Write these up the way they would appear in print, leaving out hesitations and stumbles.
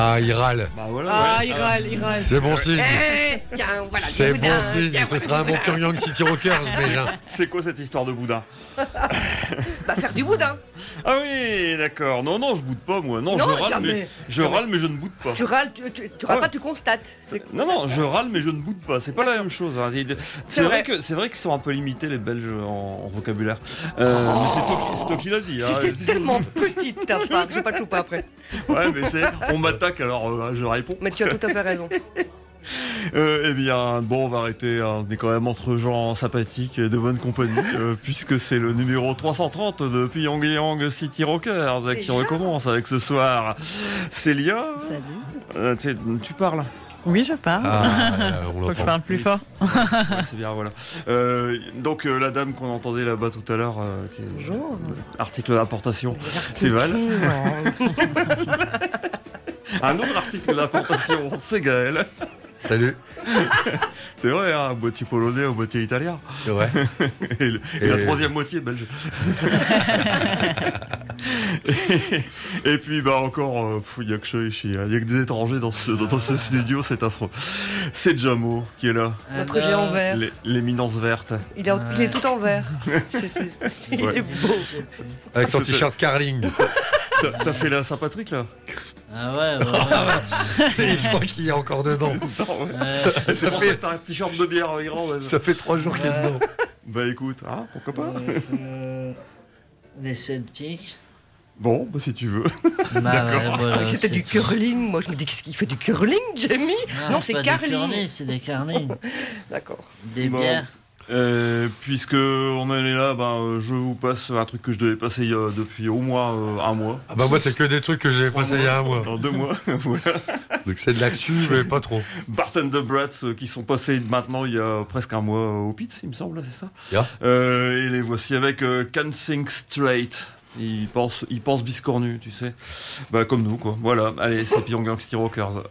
Ah, il râle. Bah voilà. Ah, il râle. C'est bon signe. Tiens, voilà. C'est du bon boudin, signe. tiens, Ce voilà, sera un du bon boudin. Pyongyang City Rockers, déjà. C'est quoi cette histoire de boudin? Bah, faire du boudin. Ah oui, d'accord. Non, je boude pas, moi. Non, Non, je râle, jamais. mais je râle, mais je ne boude pas. Tu râles, tu râles pas, tu constates. Non, je râle, mais je ne boude pas. C'est pas la même chose. Hein. C'est vrai qu'ils sont un peu limités, les Belges, en vocabulaire. Mais c'est toi qui l'as dit. Si Hein. c'est tellement petit de ta part, je vais pas te chouper après. Ouais, mais on m'attaque, alors je réponds. Mais tu as tout à fait raison. Eh bien, bon, on va arrêter. Hein. On est quand même entre gens sympathiques et de bonne compagnie, puisque c'est le numéro 330 de Pyongyang City Rockers qui recommence avec ce soir. Célia, Salut. Tu parles. Oui, je parle. On Faut que je l'entend. parle plus fort. Ouais, c'est bien, voilà. Donc, la dame qu'on entendait là-bas tout à l'heure, qui est Bonjour. article d'importation, c'est Val. Un autre article d'importation, c'est Gaël. Salut. C'est vrai, hein, moitié polonais ou moitié italien. C'est vrai. Et la troisième moitié belge. et puis bah encore, il n'y a que ça ici, il n'y a que des étrangers dans ce studio, c'est affreux. C'est Jamo qui est là, Notre géant vert. l'éminence verte. Il est tout en vert. Il Ouais. est beau. Avec son t-shirt Carling. T'as fait la Saint-Patrick là? Ah ouais. Et je crois qu'il est encore dedans. C'est Ça pour fait- ça que t'as un t-shirt de bière grand. Ça fait 3 jours qu'il est dedans. Bah écoute, hein, pourquoi pas? Les Celtics. Bon, bah si tu veux. Bah ouais, voilà, C'était du c'est tout. curling. Moi, je me dis, qu'est-ce qu'il fait du curling, Jamie? Non, c'est pas carling. des curling, c'est des carling. D'accord. Des Bon. bières. Puisque on est là, je vous passe un truc que je devais passer depuis au moins un mois. Ah bah moi c'est que des trucs que j'ai passé il y a un mois. Dans 2 mois, voilà. Donc c'est de l'actu mais pas trop. Bart and the Brats qui sont passés maintenant il y a presque un mois au Pitts, il me semble, là, c'est ça. Yeah. Et les voici avec Can't Think Straight. Ils pensent biscornu, tu sais. Bah comme nous quoi. Voilà, allez, c'est Pyongyang City Rockers.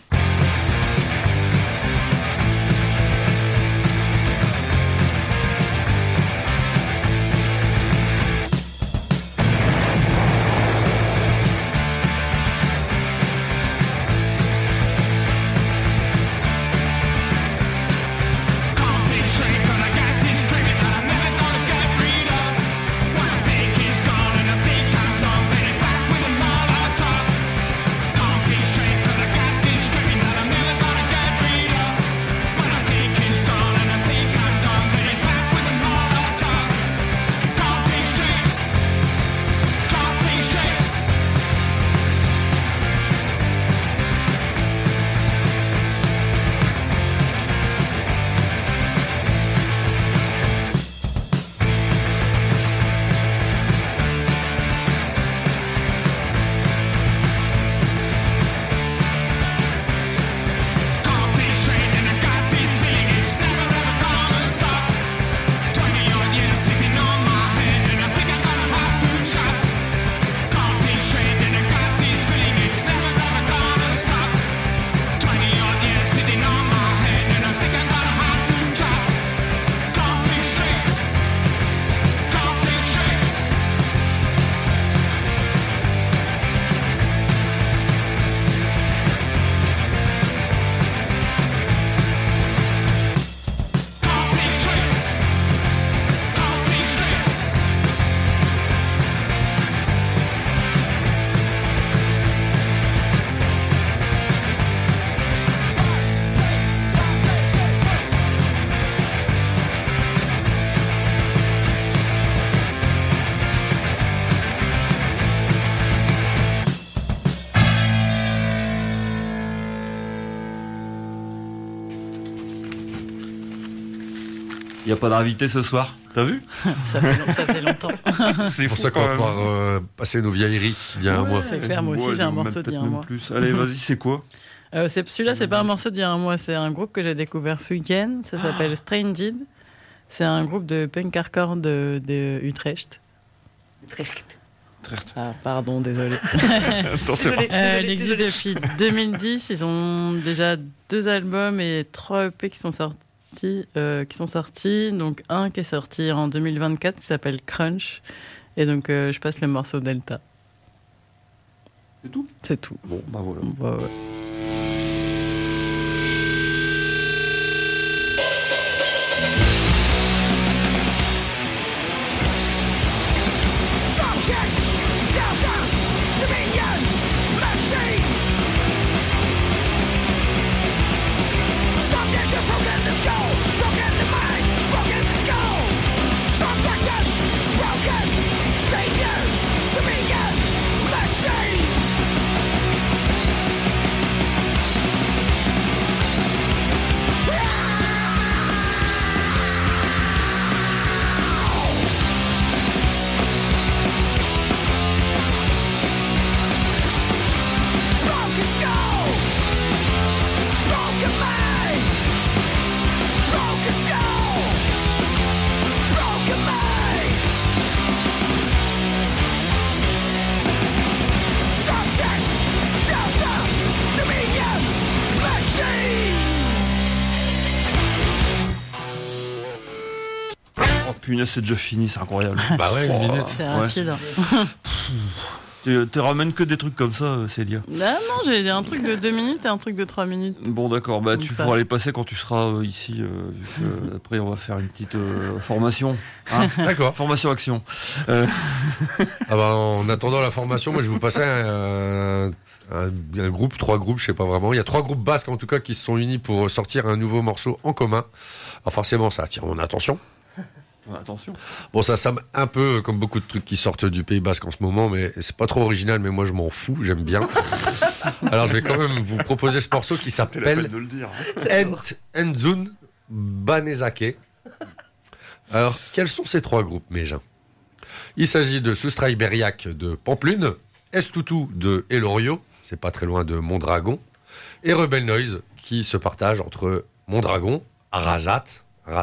Il n'y a pas d'invité ce soir, t'as vu? Ça fait longtemps. C'est pour ça qu'on va pouvoir passer nos vieilleries d'il y a un mois. C'est clair, moi aussi j'ai un morceau d'il y a un mois. Plus. Allez, vas-y, c'est quoi? Celui-là, c'est pas un morceau d'il y a un mois, c'est un groupe que j'ai découvert ce week-end. Ça s'appelle Stranged. C'est un groupe de punk hardcore de Utrecht. Ah, pardon, désolé. Il existe depuis 2010. Ils ont déjà 2 albums et 3 EP qui sont sortis. Donc un qui est sorti en 2024 qui s'appelle Crunch. Et donc je passe le morceau Delta. C'est tout. C'est tout. Bon, bah voilà. Ouais, ouais. Oh punaise, c'est déjà fini, c'est incroyable. Bah ouais, une minute. C'est rapide. Tu ramènes que des trucs comme ça, Célia. Ah non, j'ai un truc de 2 minutes et un truc de 3 minutes. Bon d'accord, bah Comme tu ça. pourras les passer quand tu seras ici, vu que, après on va faire une petite formation. Hein. D'accord. Formation action. Ah bah, en attendant la formation, moi je vais vous passer un groupe, 3 groupes, je sais pas vraiment. Il y a 3 groupes basques en tout cas qui se sont unis pour sortir un nouveau morceau en commun. Alors forcément, ça attire mon attention. Attention. Bon, ça semble un peu comme beaucoup de trucs qui sortent du Pays Basque en ce moment, mais c'est pas trop original, mais moi je m'en fous, j'aime bien. Alors je vais quand même vous proposer ce morceau qui C'est la peine s'appelle de le dire. Entzun Banezake. Alors, quels sont ces 3 groupes, Mégin? Il s'agit de Soustrai Beriac de Pamplune, Estoutou de Elorio, c'est pas très loin de Mondragon, et Rebel Noise qui se partage entre Mondragon, Arrasate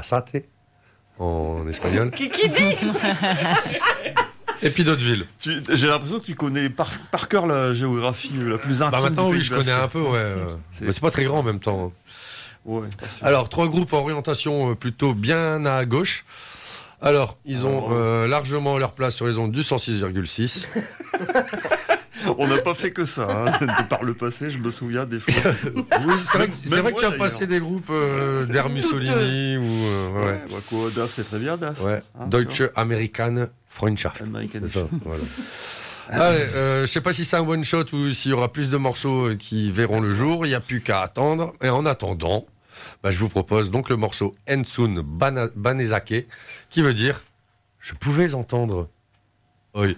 en espagnol, Qui dit et puis d'autres villes. J'ai l'impression que tu connais par cœur la géographie la plus intime. Bah maintenant, du oui, Pays je connais Basque. un peu, ouais. Mais c'est pas très grand en même temps. Ouais, pas sûr. Alors, 3 groupes en orientation plutôt bien à gauche. Alors, ils ont largement leur place sur les ondes du 106,6. On n'a pas fait que ça. Hein. Par le passé, je me souviens des fois. Oui, c'est vrai, Même que tu as moi, passé des groupes d'Air Mussolini ou... ouais. Bah quoi, DAF, c'est très bien, DAF. Ouais. Hein, Deutsche American Freundschaft. American C'est ça, voilà. Allez, je sais pas si c'est un one shot ou s'il y aura plus de morceaux qui verront le jour. Il n'y a plus qu'à attendre. Et en attendant, bah, je vous propose donc le morceau Ensun Banezake, qui veut dire je pouvais entendre. Oui.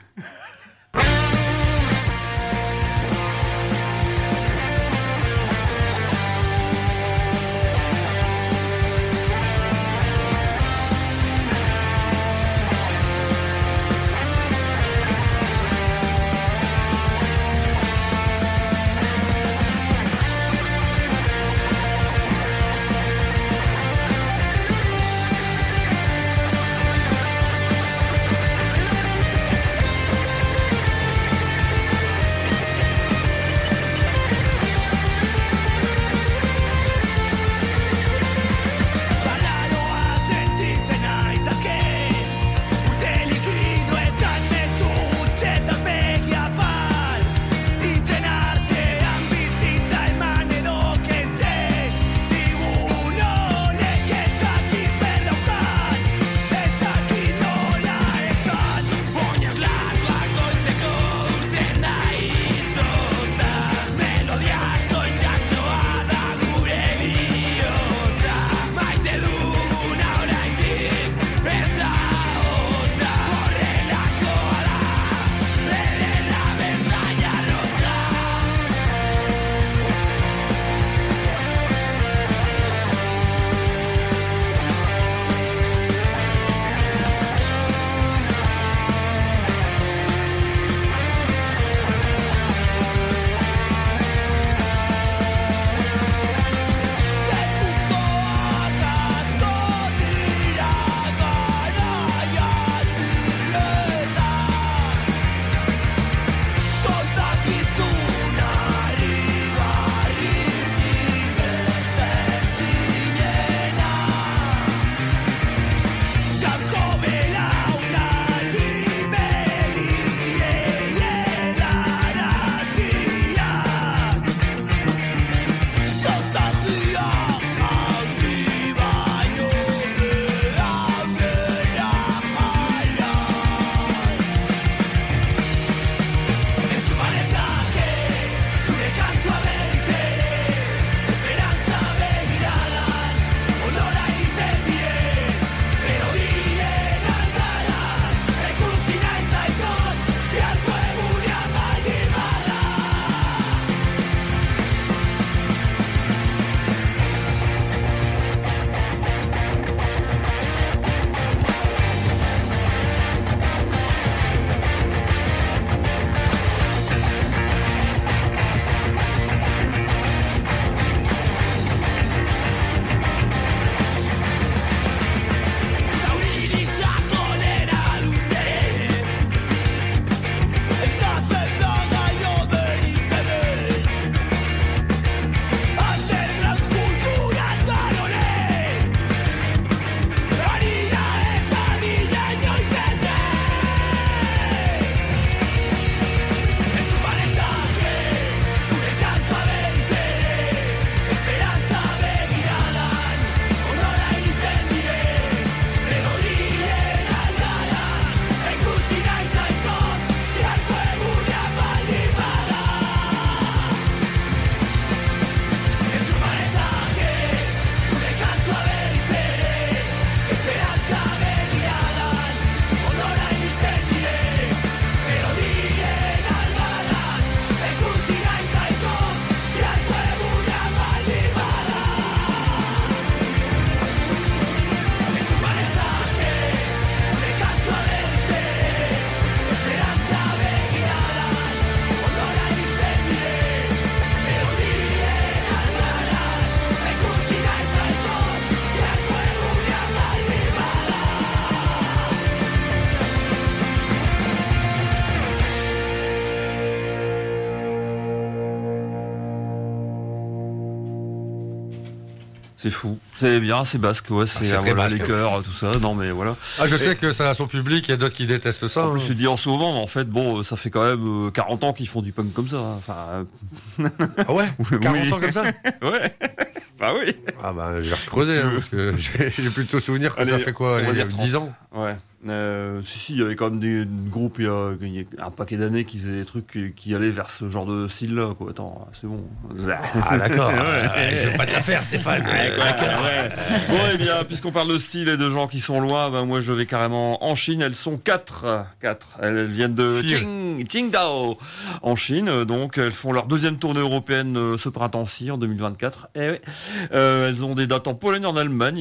C'est fou. C'est bien, c'est basque, ouais, c'est très voilà, basque. les chœurs, tout ça. Non, mais voilà. Ah, je sais que ça a son public, il y a d'autres qui détestent ça. En plus, hein. je dis en ce moment, mais en fait, bon, ça fait quand même 40 ans qu'ils font du punk comme ça. Hein. Enfin, Ah ouais, oui. 40 ans comme ça. ouais. Bah oui. Ah bah je vais recreuser, hein, parce que j'ai plutôt souvenir que ça Allez, fait quoi, on va allez, dire 10 ans. Ouais. Si, il y avait quand même des groupes, il y a un paquet d'années qui faisaient des trucs qui allaient vers ce genre de style-là, quoi. Attends, c'est bon. Ah d'accord, Ouais. je vais pas te la faire Stéphane. D'accord, ouais. Bon, eh bien, puisqu'on parle de style et de gens qui sont loin, ben moi je vais carrément en Chine. Elles sont 4. Elles viennent de Qingdao, en Chine. Donc, elles font leur deuxième tournée européenne ce printemps-ci, en 2024. Eh oui. Elles ont des dates en Pologne, en Allemagne.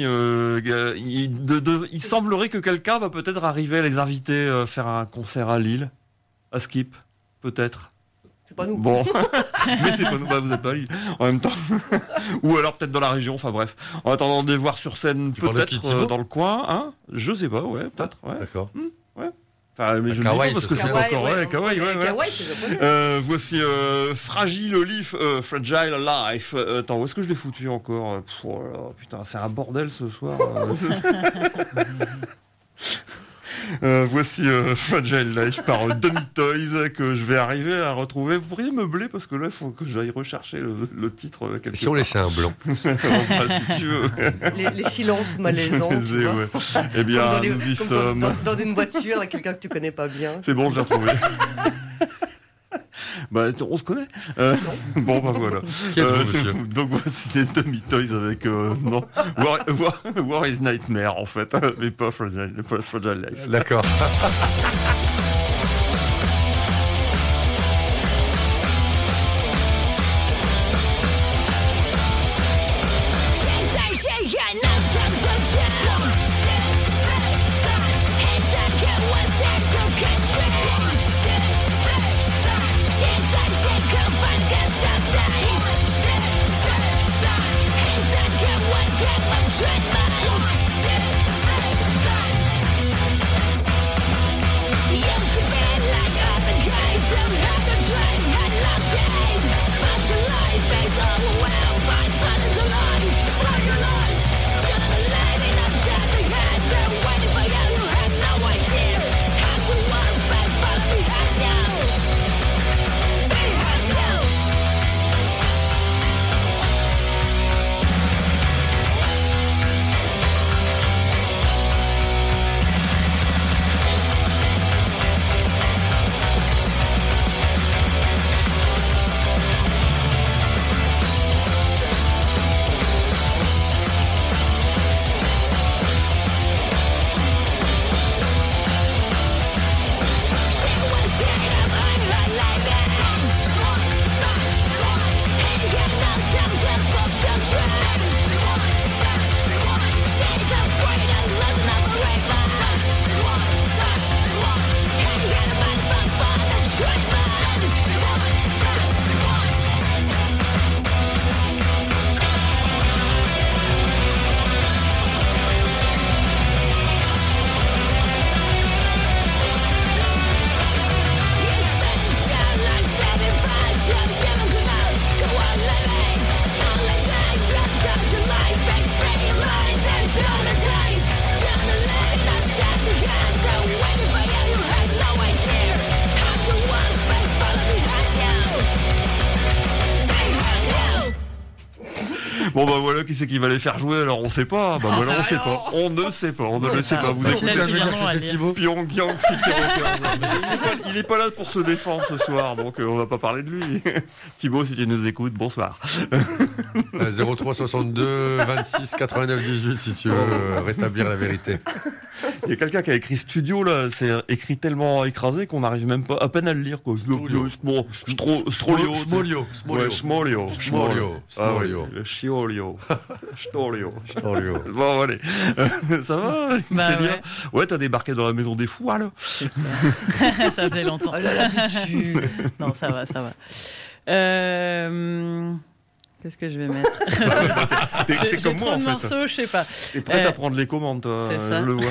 Il semblerait que quelqu'un va peut-être arriver à les inviter faire un concert à Lille, à Skip, peut-être. C'est pas nous. Bon, mais c'est pas nous, bah, vous êtes pas à Lille en même temps. Ou alors peut-être dans la région, enfin bref. En attendant de les voir sur scène, Tu parles de qui, peut-être Thibaut dans le coin, hein. Je sais pas, ouais, peut-être, ouais. D'accord. Enfin, mais je le dis Kawaii, pas parce que c'est Kawaii, pas encore, ouais, Kawaii, ouais, ouais. Kawaii, c'est japonais. Voici Fragile Fragile Life. Attends, où est-ce que je l'ai foutu encore oh là là, putain, c'est un bordel ce soir. Voici Fragile Life par Dummy Toys que je vais arriver à retrouver. Vous pourriez meubler parce que là il faut que j'aille rechercher le titre quelque Si on part. laissait un blanc. Si tu veux. Les silences malaisants. tu vois. Ouais. Eh bien, Comme dans les- nous y comme sommes. dans une voiture avec quelqu'un que tu connais pas bien. C'est bon, je l'ai retrouvé. Bah, on se connaît. Bon, bah voilà. Qui êtes-vous, monsieur Donc voici les Dummy Toys avec non, War is Nightmare en fait, mais pas Fragile Life. D'accord. Bon bah voilà, qui c'est qui va les faire jouer alors on sait pas. Bah voilà, on sait pas. On ne sait pas. On ne le sait pas. Vous Peut-être écoutez qu'ils veut dire que viendront à c'était Lille. Thibaut. Pyongyang City Rockers. Il est pas là pour se défendre ce soir, donc on va pas parler de lui. Thibaut, si tu nous écoutes, bonsoir. 03 62 26 89 18 si tu veux rétablir la vérité. Il y a quelqu'un qui a écrit studio là, c'est écrit tellement écrasé qu'on n'arrive même pas à peine à le lire quoi. Strolio. Smolio. Ouais, Schmolio. Smolio. Ah ouais, Smolio. le Chiolio. Stolio. Smolio. Bon, allez. Ça va Bah c'est bien. ouais. Ouais, t'as débarqué dans la maison des fous, alors. Ça faisait longtemps. Oh là là, l'habitude. Non, ça va, ça va. Qu'est-ce que je vais mettre T'es J'ai comme trop moi, en de fait. morceaux, je sais pas. T'es prête à prendre les commandes, toi. c'est ça. Je le vois.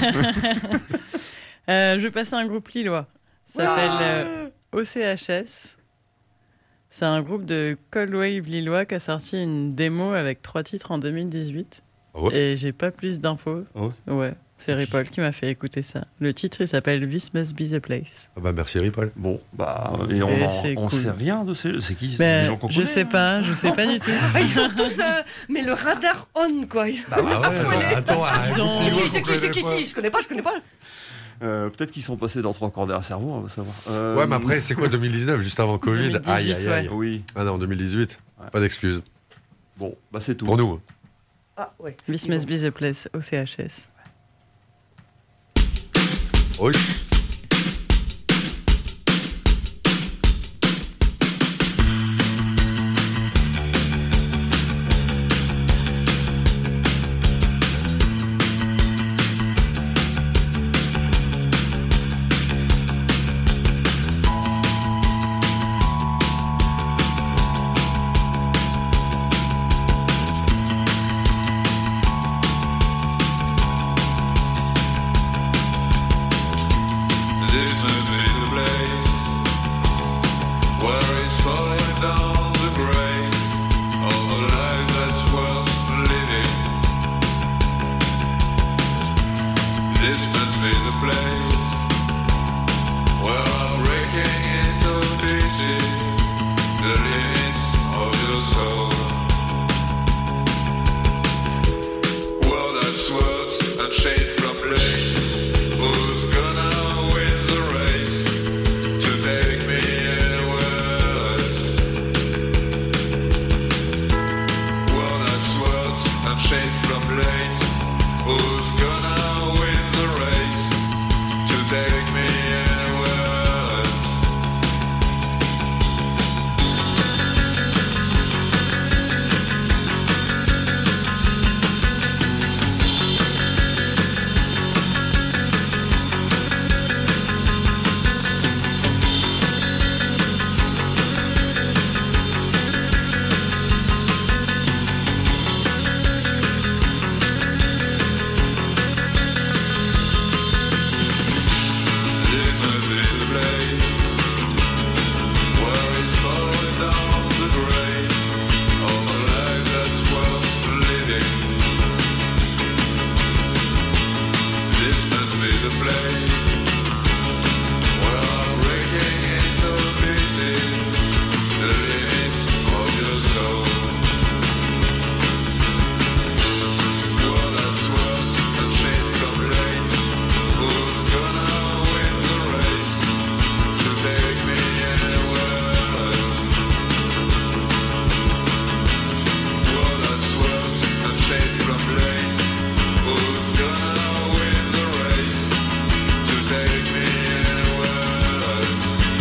Je vais passer un groupe lillois. Ça s'appelle OCHS. C'est un groupe de Cold Wave lillois qui a sorti une démo avec 3 titres en 2018. Ah ouais. Et j'ai pas plus d'infos. Ah ouais. Ouais, c'est Ripoll qui m'a fait écouter ça. Le titre, il s'appelle This Must Be the Place. Ah bah merci Ripoll. Bon, et Et on c'est sait cool. rien de ces. C'est qui? C'est Ben, des gens qu'on je connaît, sais hein. pas du tout. Ah, ils sont tous. Mais le radar on, quoi. Ah ouais, attends, Ils ont- tu vois qu'on C'est connaît qui pas. Je connais pas. Peut-être qu'ils sont passés dans 3 quarts d'un cerveau, on va savoir. Ouais, mais après, c'est quoi 2019, juste avant Covid? 2018, Aïe, aïe, aïe. Oui, Ah non, 2018, Ouais. pas d'excuses. bon, bah c'est tout. Pour nous. Ah, ouais. This Must Be the Place au CHS. Oui. This must be the place where it's falling down the grave of a life that's worth living. This must be the place where I'm breaking into pieces the limits of your soul. Well, that's words unchained from blades. Who's gonna win the race to take me anywhere else? Well, that's words unchained from blades. Who's gonna win the race to take me anywhere else? This must be the place where it's falling down the grave of a life that's worth living. This must be the place where I'm breaking into pieces the limits of your soul. Well, that's words unchained from blades. Who's gonna win the race to take me anywhere else? Well, that's words unchained from blades. Who's gonna win the race to take me anywhere else?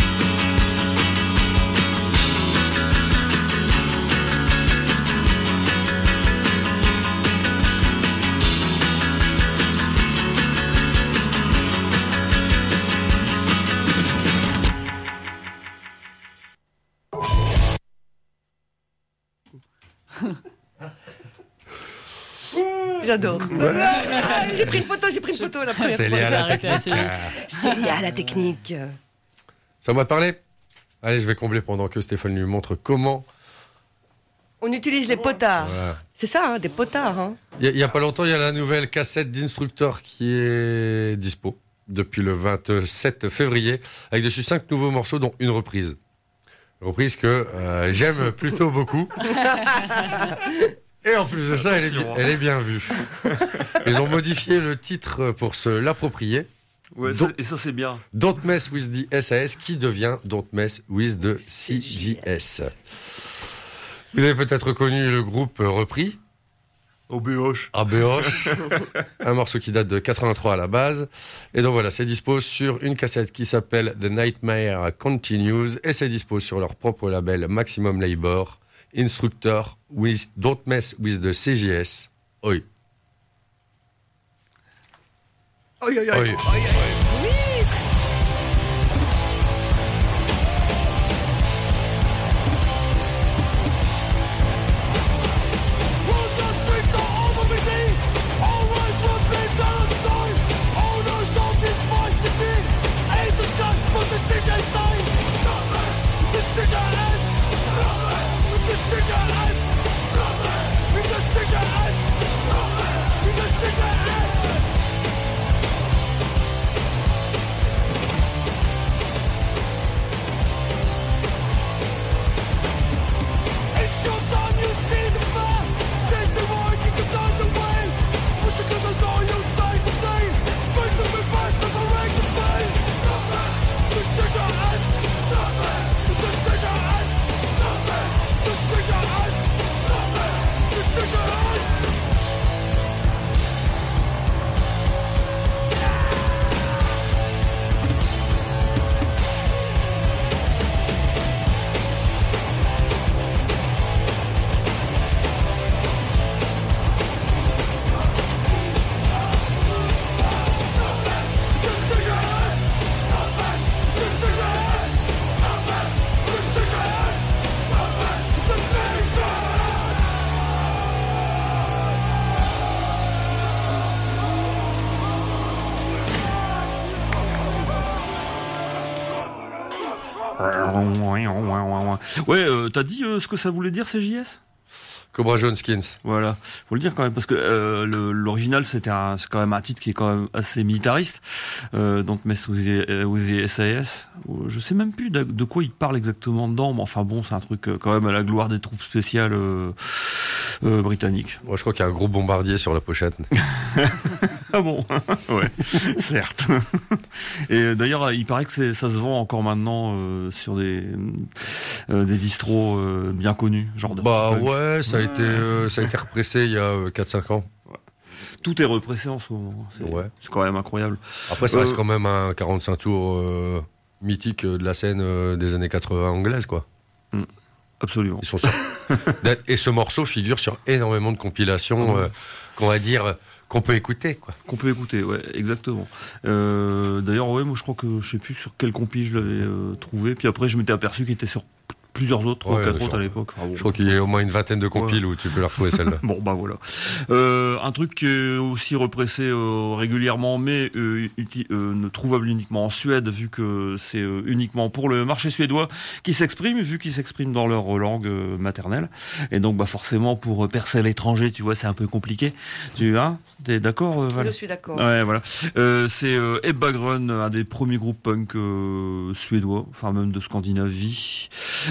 J'adore. J'ai pris une photo la première C'est lié fois. à la Arrêtez, technique. C'est lié à la technique. C'est à moi de parler? Allez, je vais combler pendant que Stéphane lui montre comment. On utilise les potards. Voilà. C'est ça, hein, des potards. Hein. Il y a pas longtemps, il y a la nouvelle cassette d'instructeur qui est dispo depuis le 27 février, avec dessus 5 nouveaux morceaux, dont une reprise. Une reprise que j'aime plutôt beaucoup. Et en plus de ça, elle est bien vue. Ils ont modifié le titre pour se l'approprier. Ouais, Donc- et ça c'est bien. Don't Mess with the SAS, qui devient Don't Mess with the CJS. Vous avez peut-être reconnu le groupe repris, OBH. ABH, un morceau qui date de 83 à la base. Et donc voilà, c'est dispo sur une cassette qui s'appelle The Nightmare Continues, et c'est dispo sur leur propre label Maximum Labor, Instructor with Don't Mess with the CJS. Oi. Oi, oi, oi. Oi. Decision is Ouais, t'as dit ce que ça voulait dire, CJS ? Cobra Jones Skins. Voilà, faut le dire quand même parce que l'original c'est quand même un titre qui est quand même assez militariste. Donc Mess with the SAS. Je sais même plus de quoi il parle exactement dedans, mais enfin bon, c'est un truc quand même à la gloire des troupes spéciales britanniques. Moi, je crois qu'il y a un gros bombardier sur la pochette. Ah bon? Ouais, certes. Et d'ailleurs, il paraît que ça se vend encore maintenant sur des distros bien connus, genre de. Bah ouais, ça a été repressé il y a 4-5 ans. Tout est repressé en ce moment. C'est quand même incroyable. Après, ça reste quand même un 45 tours mythique de la scène des années 80 anglaise, quoi. Absolument. Ils sont sur... Et ce morceau figure sur énormément de compilations qu'on va dire qu'on peut écouter, quoi. Qu'on peut écouter, ouais, exactement. D'ailleurs, ouais, moi je crois que je sais plus sur quel compil je l'avais trouvé. Puis après, je m'étais aperçu qu'il était sur plusieurs autres, 3 ou 4 autres à l'époque. Enfin, bon. Je crois qu'il y a au moins une vingtaine de compiles où tu peux la retrouver celle-là. Bon, bah voilà. Un truc qui est aussi repressé régulièrement, mais ne trouvable uniquement en Suède, vu que c'est uniquement pour le marché suédois qui s'exprime, vu qu'ils s'expriment dans leur langue maternelle. Et donc, bah forcément, pour percer à l'étranger, tu vois, c'est un peu compliqué. T'es d'accord, Val ? Je suis d'accord. Ouais, voilà. C'est Ebba Grön, un des premiers groupes punk suédois, enfin même de Scandinavie.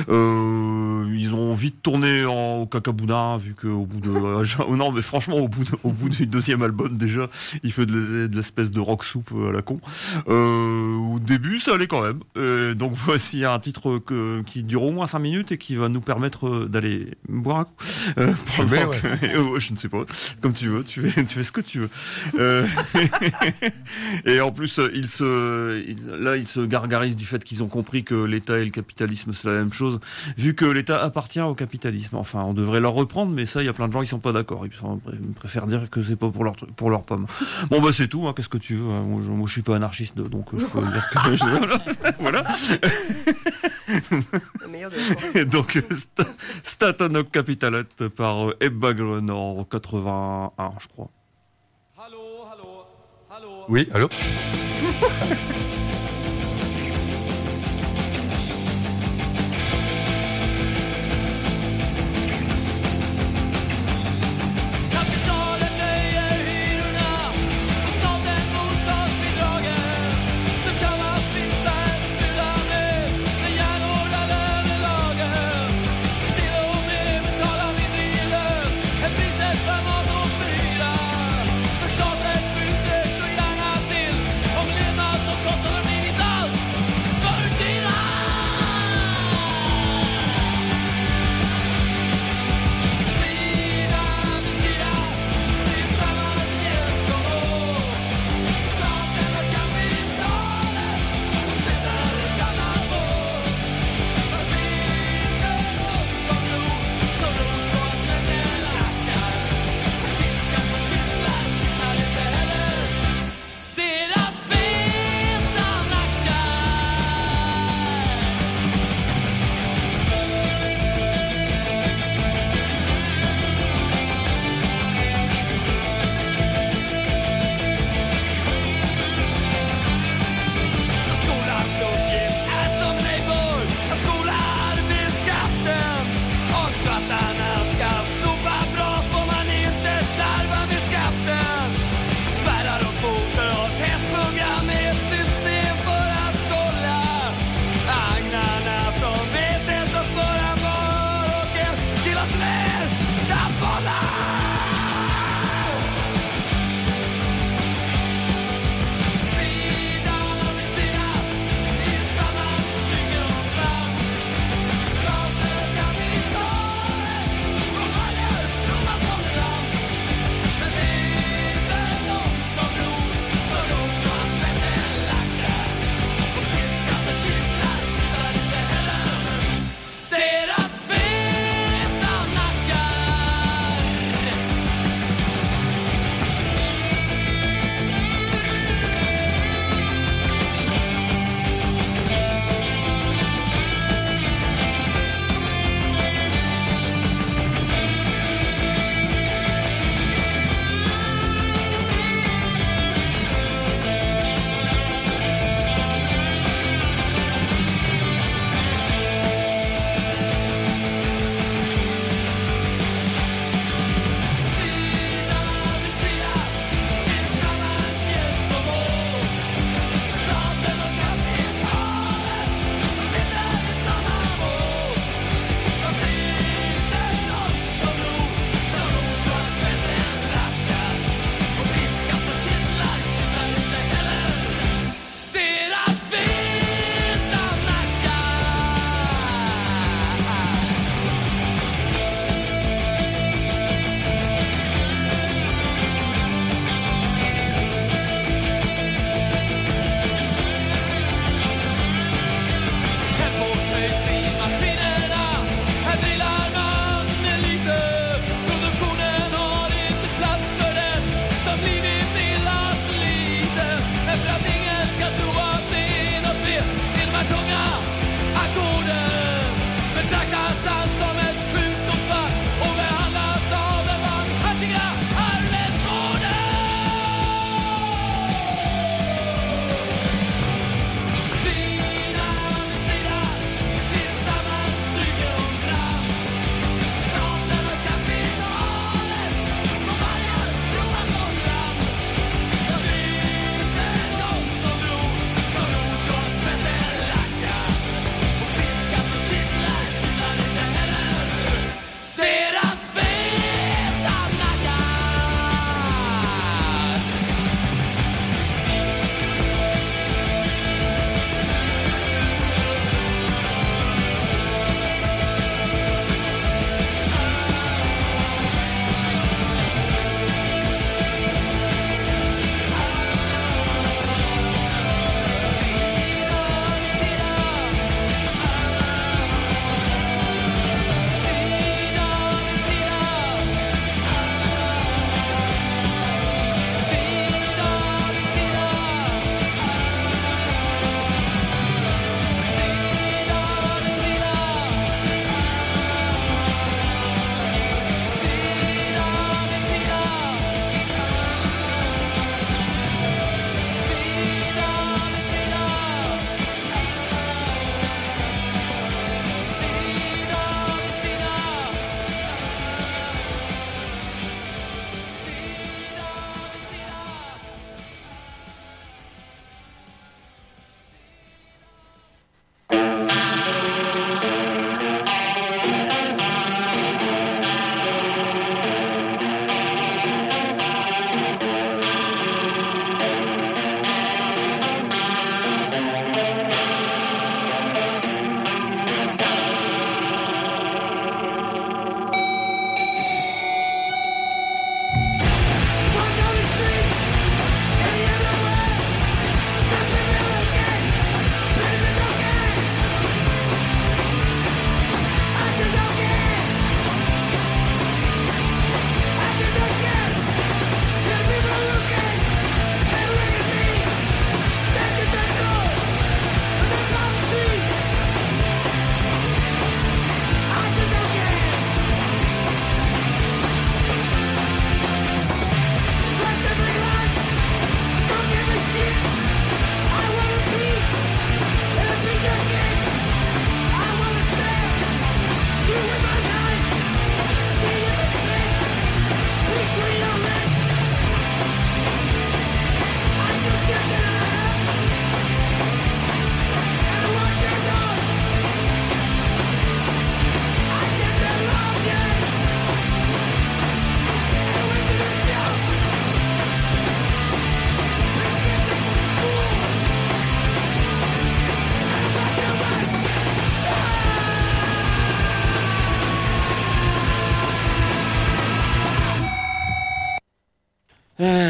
Ils ont vite tourné au cacaboudin, vu qu'au bout de non mais franchement au bout du deuxième album déjà il fait de l'espèce de rock soupe à la con. Au début ça allait quand même. Donc voici un titre qui dure au moins 5 minutes et qui va nous permettre d'aller boire un coup. Je ne sais pas, comme tu veux, tu fais ce que tu veux. Et en plus ils se gargarisent du fait qu'ils ont compris que l'État et le capitalisme c'est la même chose, vu que l'État appartient au capitalisme. Enfin, on devrait leur reprendre, mais ça, il y a plein de gens qui sont pas d'accord. Ils préfèrent dire que c'est pas pour leur pomme. Bon, bah c'est tout. Qu'est-ce que tu veux ? Moi, je suis pas anarchiste, donc je peux dire que voilà. Le meilleur de donc, Staten Capitalet par Ebba Grön en 81, je crois. Oui, allô ? Förstås ett byte så gärna till. Om levnad så kostar det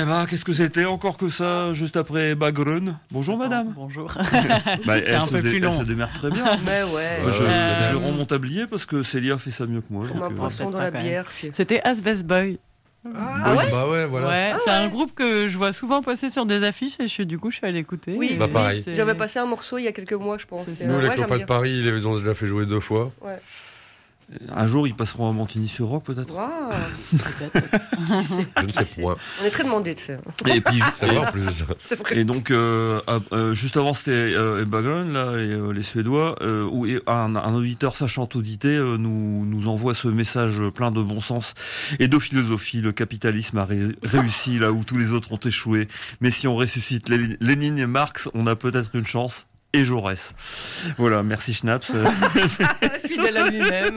qu'est-ce que c'était encore que ça, juste après Bagrun? Bonjour madame. Bonjour. Elle un peu plus long. se démerde très bien. Mais ouais. Je rends mon tablier parce que Célia fait ça mieux que moi. Comme un donc, poisson dans la quand même. bière. Fille. C'était Asbest Boy. Ah ouais Bah ouais, voilà. Ouais, c'est un groupe que je vois souvent passer sur des affiches et du coup je suis allée écouter. Oui. Et Bah, pareil. c'est- J'avais passé un morceau il y a quelques mois, je pense. C'est Et, Nous, les ouais, j'aime copains de bien. Paris, ils les ont déjà fait jouer 2 fois. Ouais. Un jour, ils passeront à Montigny-sur-Roc peut-être. Waouh. Peut-être. Je ne sais point. On est très demandé, tu sais. Et puis, C'est vrai en plus. C'est vrai. et donc, juste avant, c'était Bagrun, là, les Suédois, où un auditeur sachant auditer nous envoie ce message plein de bon sens et de philosophie. Le capitalisme a réussi là où tous les autres ont échoué. Mais si on ressuscite Lénine et Marx, on a peut-être une chance. Et Jaurès. Voilà, merci Schnaps. Fidèle à lui-même.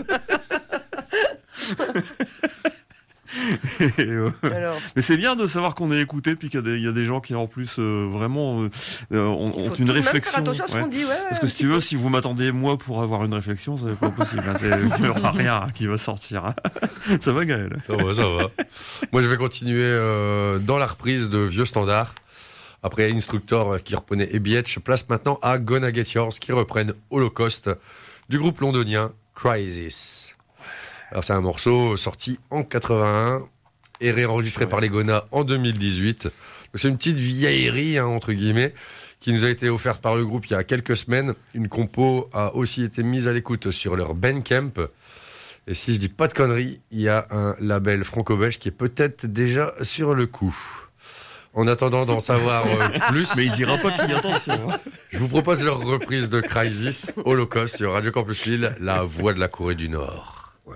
Alors, Mais c'est bien de savoir qu'on est écouté, puis qu'il y a des gens qui en plus vraiment ont faut tout une de même réflexion. faire attention à ce Ouais. qu'on dit, ouais. Parce que si tu veux, si vous m'attendez moi pour avoir une réflexion, ça n'est pas possible. Hein. Il n'y aura rien qui va sortir. Hein. Ça va Gaël? Ça va, ça va. Moi, je vais continuer dans la reprise de vieux standards. Après Instructor qui reprenait Ebietch, place maintenant à Gonna Get Yours qui reprennent Holocaust du groupe londonien Crisis. Alors c'est un morceau sorti en 81 et réenregistré par les Gonna en 2018. Donc, c'est une petite vieillerie, hein, entre guillemets, qui nous a été offerte par le groupe il y a quelques semaines. Une compo a aussi été mise à l'écoute sur leur Bandcamp. Et si je dis pas de conneries, il y a un label franco-belge qui est peut-être déjà sur le coup. En attendant d'en savoir plus, Mais il dira pas qu'il y a attention. Hein. je vous propose leur reprise de Crisis, Holocaust sur Radio Campus Lille, la voix de la Corée du Nord. Ouais.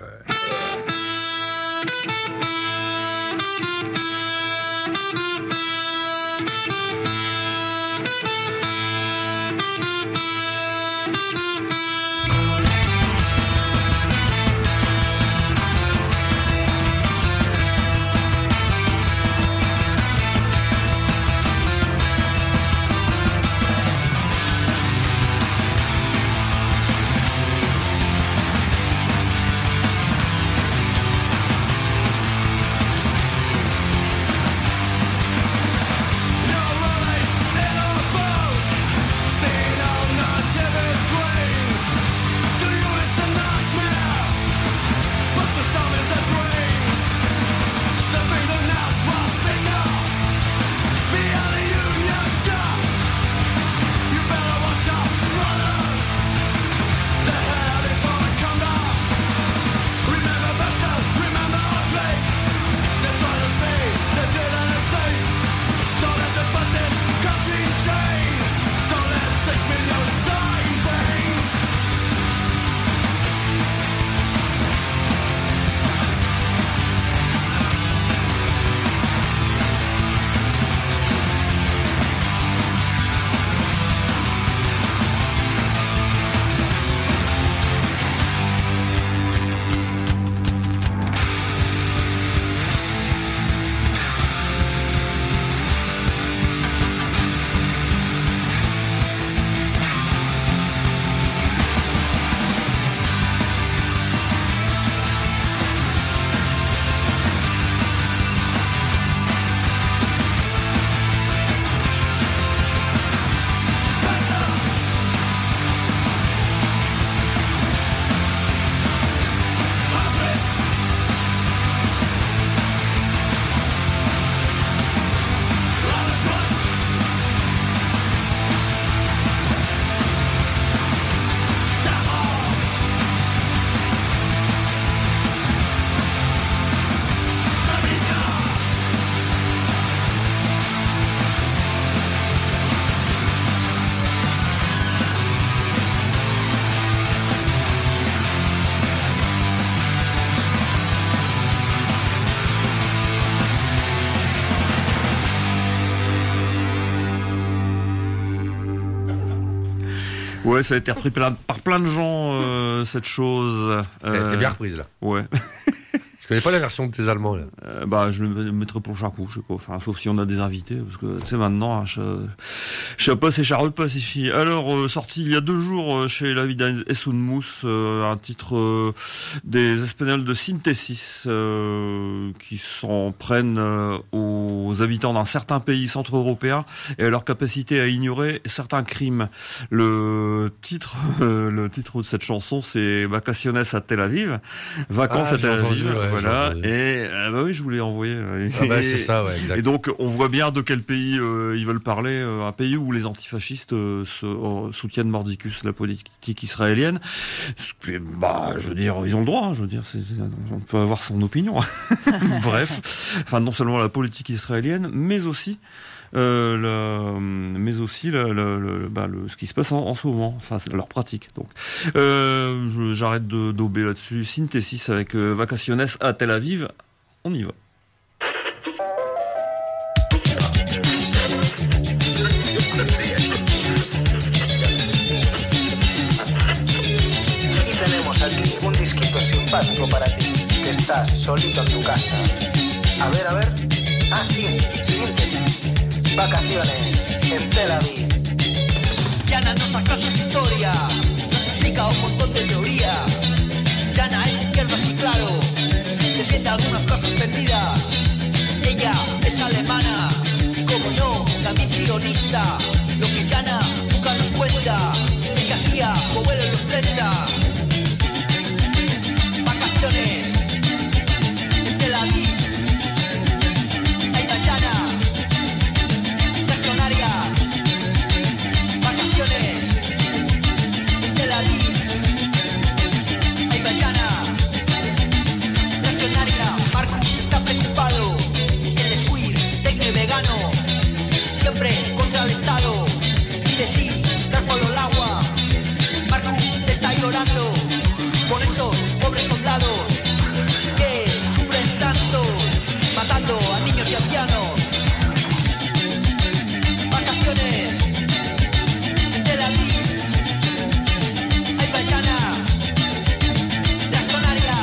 Ouais, ça a été repris par plein de gens, cette chose. Elle était bien reprise là. Ouais. Parce connais pas la version de tes Allemands, là. Je le mettrai pour chaque coup, je sais pas. Enfin, sauf si on a des invités, parce que tu sais maintenant, hein, je pas c'est charre pas c'est chier. Alors sorti il y a 2 jours chez La Vida Essunmus, un titre des Espagnols de Synthesis qui s'en prennent aux habitants d'un certain pays centre-européen et à leur capacité à ignorer certains crimes. Le titre de cette chanson, c'est Vacaciones à Tel Aviv, vacances à Tel Aviv, voilà. Et oui, je vous l'ai envoyé. C'est ça, ouais, exact. Et donc, on voit bien de quel pays ils veulent parler. Un pays où les antifascistes soutiennent mordicus la politique israélienne. Je veux dire, ils ont le droit. Hein, je veux dire, on peut avoir son opinion. Bref, enfin, non seulement la politique israélienne, mais aussi ce qui se passe en ce moment, enfin leur pratique. Donc, j'arrête de dauber là-dessus. Synthesis avec Vacaciones à Tel Aviv. On y va. Y tenemos aquí un disquito simpático para ti, que estás solito en tu casa. A ver. Ah, sí, Síntesis. Vacaciones en Tel Aviv. Yana nos da clases de historia, nos explica un montón de teoría. Yana es de izquierdas y claro, defiende algunas cosas perdidas. Ella es alemana, como no, también sionista. Lo que Yana nunca nos cuenta es que hacía su abuelo en los 30. Vacaciones en Tel Aviv. Ahí va Yana, reaccionaria. Vacaciones en Tel Aviv. Ahí va Yana, reaccionaria. Marcus está preocupado, él es queer, tecno y vegano, siempre contra el Estado. Pide sí, dar por el agua. Marcus está llorando por esos pobres soldados que sufren tanto, matando a niños y ancianos. Vacaciones en Tel Aviv. Ahí va Yana, reaccionaria.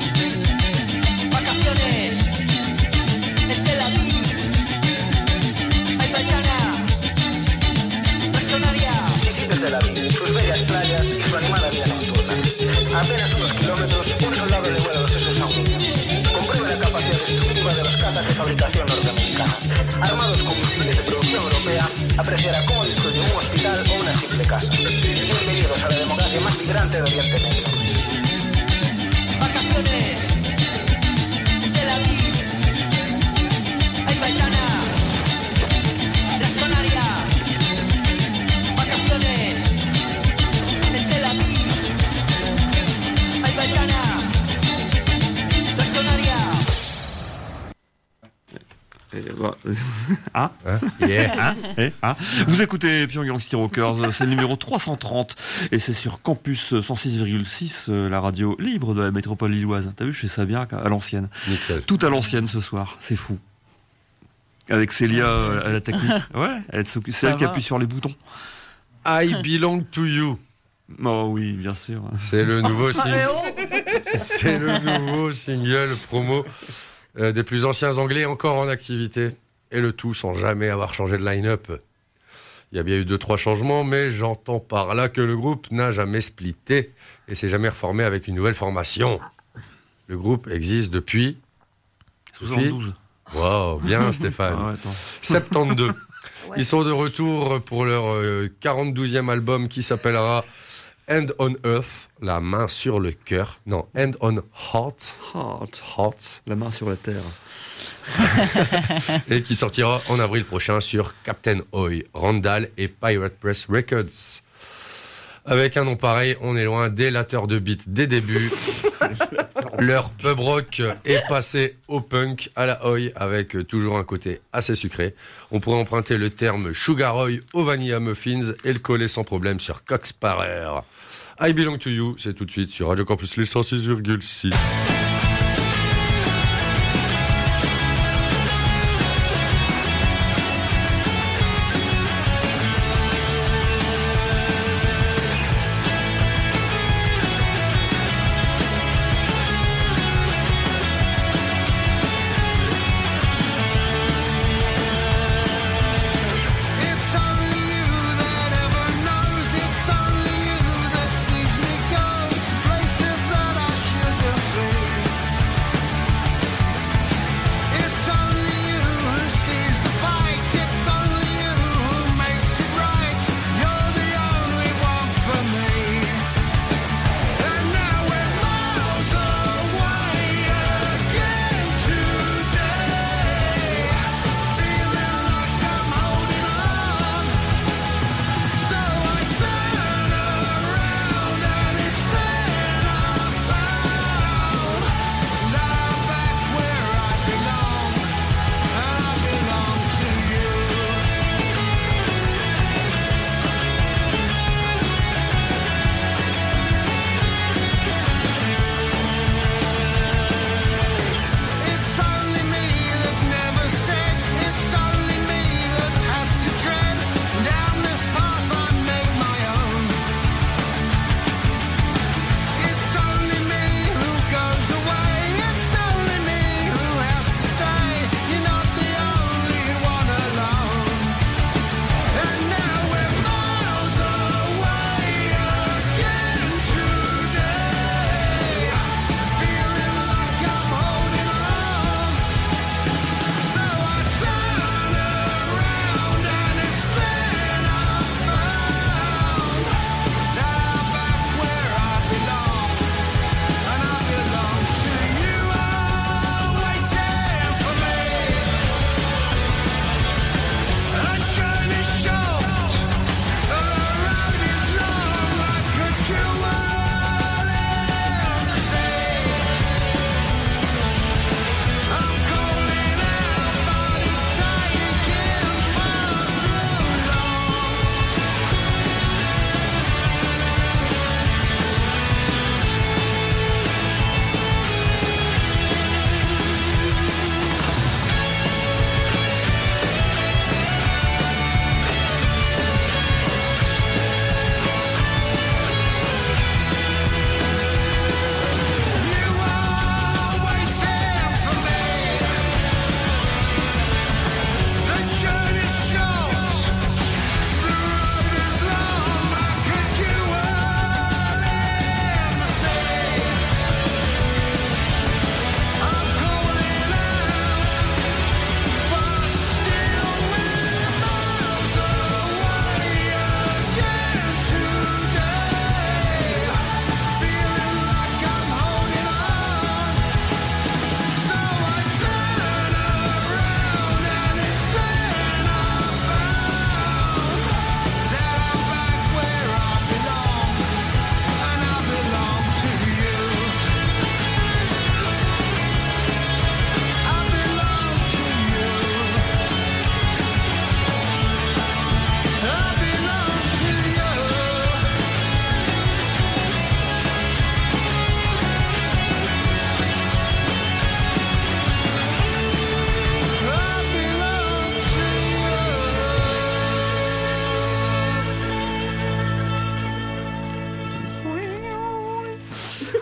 Vacaciones en Tel Aviv. Ahí va Yana, reaccionaria. Visite Tel Aviv, sus bellas playas y su animada vida nocturna. A apenas unos kilómetros, un soldado le vuela los sesos a un niño. Compruebe la capacidad destructiva de los catas de fabricación norteamericana. Armados con misiles de producción europea, apreciará cómo destruye un hospital o una simple casa. Bienvenidos a la democracia más vibrante de Oriente Medio. Vacaciones en Tel Aviv. Ahí va Yana, reaccionaria. Vacaciones en Tel Aviv. Ahí va Yana, reaccionaria. Vous écoutez Pyongyang City Rockers, c'est le numéro 330 et c'est sur Campus 106,6, la radio libre de la métropole lilloise. T'as vu, je fais ça bien à l'ancienne. Nickel. Tout à l'ancienne ce soir, c'est fou. Avec Célia à la technique. Ouais, c'est elle qui appuie sur les boutons. I Belong to You. Oh oui, bien sûr. C'est le nouveau single promo des plus anciens Anglais encore en activité. Et le tout sans jamais avoir changé de line-up. Il y a bien eu 2-3 changements, mais j'entends par là que le groupe n'a jamais splitté et s'est jamais reformé avec une nouvelle formation. Le groupe existe depuis 72. Wow, bien Stéphane. Ah ouais, attends. 72. Ils sont de retour pour leur 42e album qui s'appellera Hand on Earth, la main sur le cœur. Non, Hand on Heart. Heart. La main sur la terre. Et qui sortira en avril prochain sur Captain Oi, Randall et Pirate Press Records. Avec un nom pareil, on est loin des lateurs de beat des débuts. Leur pub rock est passé au punk, à la Oi, avec toujours un côté assez sucré. On pourrait emprunter le terme Sugar Oi au Vanilla Muffins et le coller sans problème sur Cox Parer. I Belong to You, c'est tout de suite sur Radio Campus Lille 106,6.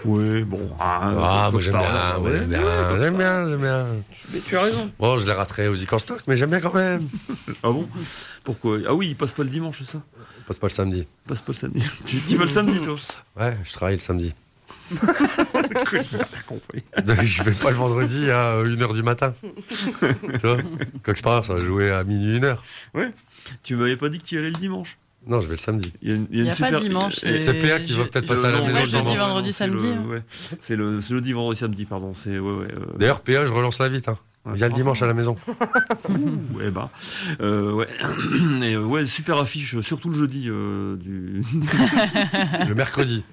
Oui, bon. Moi j'aime bien, ouais, j'aime bien. Mais tu as raison. Bon, je les raterai aux Zik en stock, mais j'aime bien quand même. Ah bon? Pourquoi? Ah oui, il passe pas le dimanche, c'est ça? On passe pas le samedi. Il passe pas le samedi. Tu vas le samedi, toi? Ouais, je travaille le samedi. J'ai rien compris. Je vais pas le vendredi à 1h du matin. Tu vois? Coq Sparrow, ça va jouer à minuit, 1h. Tu m'avais pas dit que tu y allais le dimanche? Non, je vais le samedi. Il y a pas dimanche. C'est PA qui va peut-être passer à la non, maison ouais, le jeudi, dimanche. vendredi, samedi. C'est le jeudi, vendredi, samedi, pardon. C'est D'ailleurs, PA, je relance la vite. Hein. Viens le dimanche à la maison. Ouais, bah. Ouais. Et ouais, super affiche, surtout le jeudi. Le mercredi.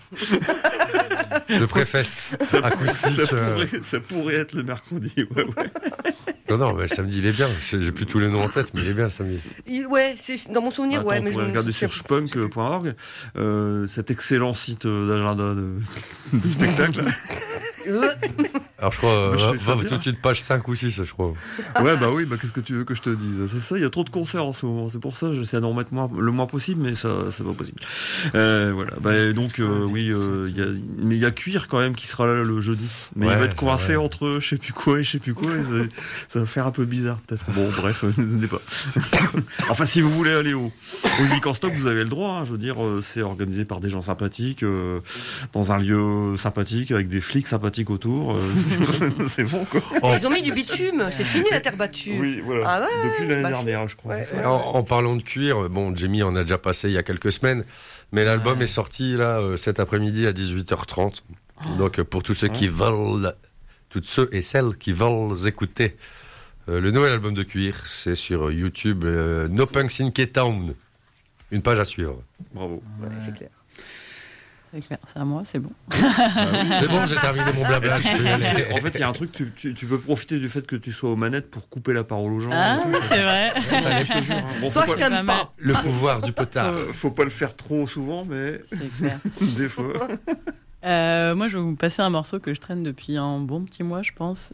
Le préfest acoustique. Ça pourrait être le mercredi. Ouais. Non, mais le samedi, il est bien. J'ai plus tous les noms en tête, mais il est bien le samedi. Ouais, c'est dans mon souvenir, Attends, ouais. vous Mais pouvez regarder sur spunk.org cet excellent site d'agenda de spectacle. Alors, je crois, Je fais ça va bien. tout de suite page 5 ou 6, je crois. Ouais, bah oui, bah qu'est-ce que tu veux que je te dise? C'est ça, il y a trop de concerts en ce moment. C'est pour ça, j'essaie d'en remettre le moins possible, mais ça, c'est pas possible. Voilà. Bah, donc, oui, mais il y a Cuir quand même qui sera là le jeudi. Mais il va être coincé entre je sais plus quoi et je sais plus quoi. Et ça va faire un peu bizarre, peut-être. Bon, bref, n'hésitez pas. Enfin, si vous voulez aller au Zik en stock, vous avez le droit. Hein, je veux dire, c'est organisé par des gens sympathiques, dans un lieu sympathique, avec des flics sympathiques autour. C'est bon, quoi. Ils ont mis du bitume, c'est fini la terre battue. Oui, voilà. Ah ouais, depuis l'année bah, dernière, je crois. ouais. En parlant de cuir, bon, Jamie en a déjà passé il y a quelques semaines, mais l'album est sorti là cet après-midi à 18h30. Donc pour tous ceux qui veulent, toutes ceux et celles qui veulent écouter le nouvel album de Cuir, c'est sur YouTube, No Punks in K-Town. Une page à suivre. Bravo. Ouais, c'est clair. C'est clair, c'est à moi, c'est bon. C'est bon, j'ai terminé mon blabla. je peux y aller. En fait, il y a un truc, tu peux profiter du fait que tu sois aux manettes pour couper la parole aux gens. Ah, c'est vrai. Je te jure, hein. Bon, Toi, faut je pas, t'aime pas. Le pouvoir du potard. faut pas le faire trop souvent, mais C'est clair. des fois. Moi, je vais vous passer un morceau que je traîne depuis un bon petit mois, je pense.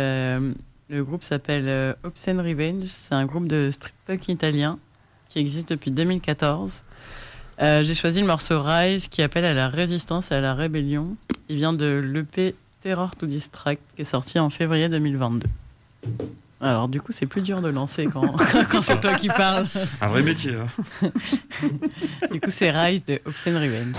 Le groupe s'appelle Obscene Revenge. C'est un groupe de street punk italien qui existe depuis 2014. J'ai choisi le morceau Rise qui appelle à la résistance et à la rébellion. Il vient de l'EP Terror to Distract qui est sorti en février 2022. Alors du coup c'est plus dur de lancer quand c'est toi qui parles. Un vrai métier. Hein. Du coup c'est Rise de Obscene Revenge.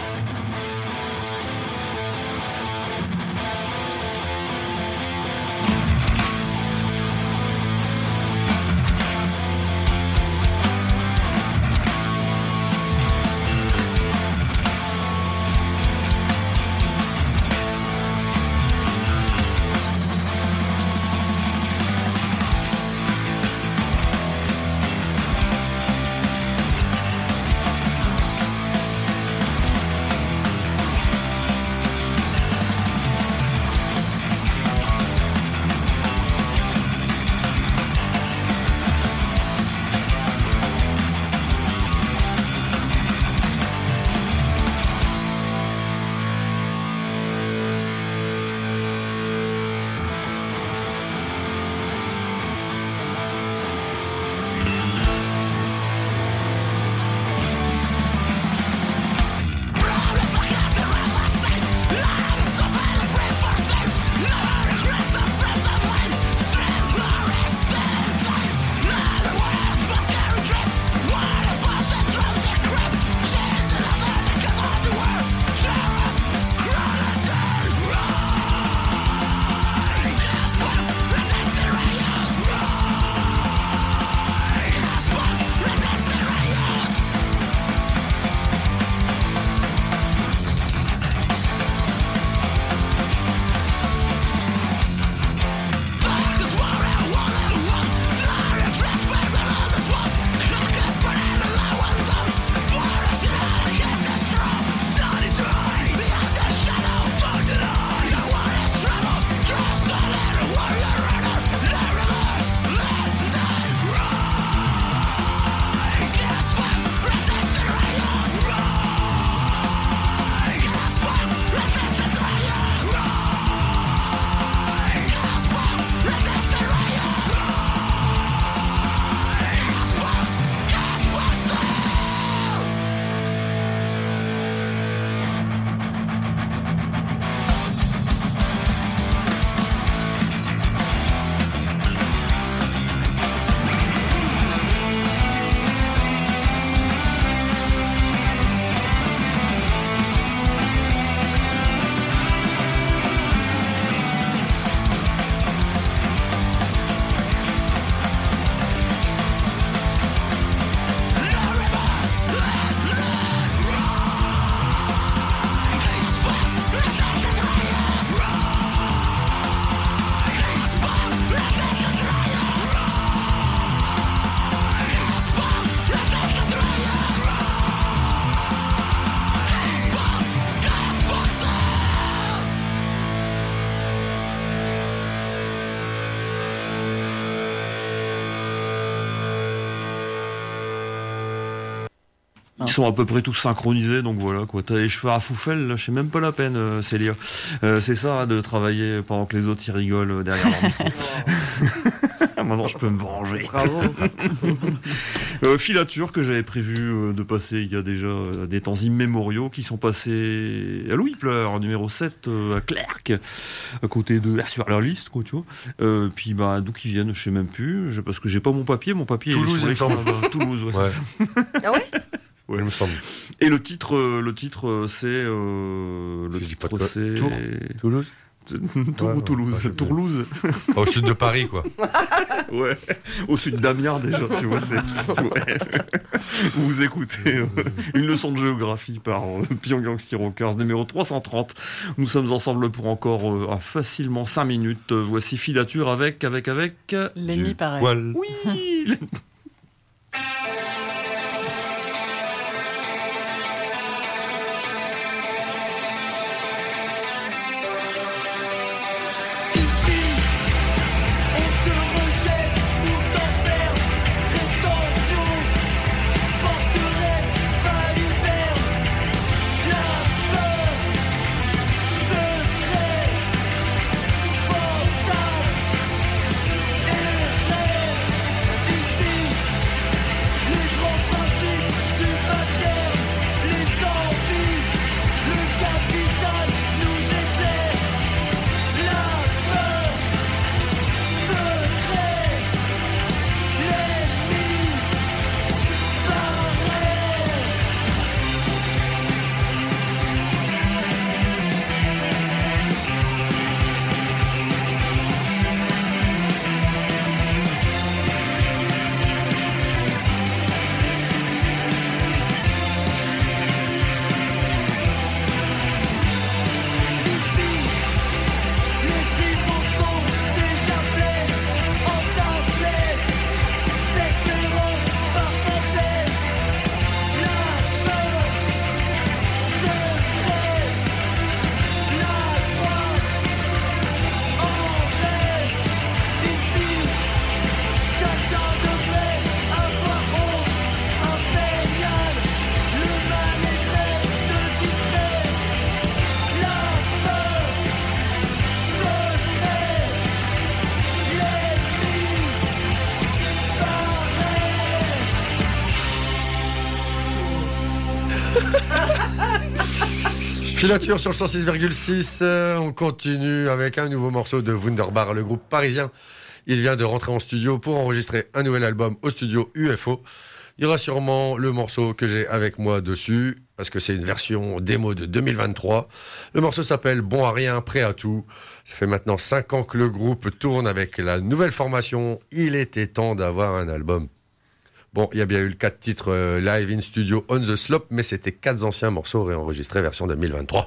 Ils sont à peu près tous synchronisés, donc voilà quoi. T'as les cheveux à foufelle, là, je sais même pas la peine, Célia. C'est ça hein, de travailler pendant que les autres ils rigolent derrière leur micro. Maintenant je peux me venger. Bravo. Filature que j'avais prévu de passer il y a déjà des temps immémoriaux qui sont passés à Louis Pleur, numéro 7 à Clerc, à côté de sur leur liste quoi, tu vois. Puis bah d'où ils viennent, je sais même plus, parce que j'ai pas mon papier Toulouse, il est sur il me semble. l'écran. Toulouse, ouais. Ouais. C'est ça. Ah ouais? Ouais. Il me semble. Et le titre c'est le Si je dis pas de titre quoi. c'est Tours Toulouse Tours Ouais, ou Toulouse, ouais, je sais Toulouse. Au sud de Paris, quoi. Ouais, au sud d'Amiens déjà, tu vois, c'est... Ouais. Vous écoutez une leçon de géographie par Pyongyang City Rockers, numéro 330. Nous sommes ensemble pour encore facilement 5 minutes. Voici Filature avec... L'ennemi Du pareil. poil. Oui. Filature sur le 106,6. On continue avec un nouveau morceau de Wunderbar, le groupe parisien. Il vient de rentrer en studio pour enregistrer un nouvel album au studio UFO. Il y aura sûrement le morceau que j'ai avec moi dessus, parce que c'est une version démo de 2023. Le morceau s'appelle Bon à rien, prêt à tout. Ça fait maintenant 5 ans que le groupe tourne avec la nouvelle formation. Il était temps d'avoir un album. Bon, il y a bien eu le 4 titres live in studio On the Slope, mais c'était 4 anciens morceaux réenregistrés version 2023.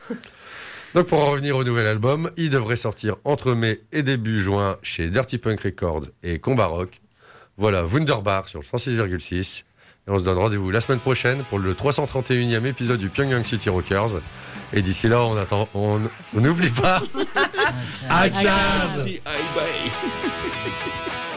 Donc pour en revenir au nouvel album, il devrait sortir entre mai et début juin chez Dirty Punk Records et Combat Rock. Voilà, Wunderbar sur le 106,6. Et on se donne rendez-vous la semaine prochaine pour le 331e épisode du Pyongyang City Rockers. Et d'ici là, on n'oublie pas... à 15 Bye bye.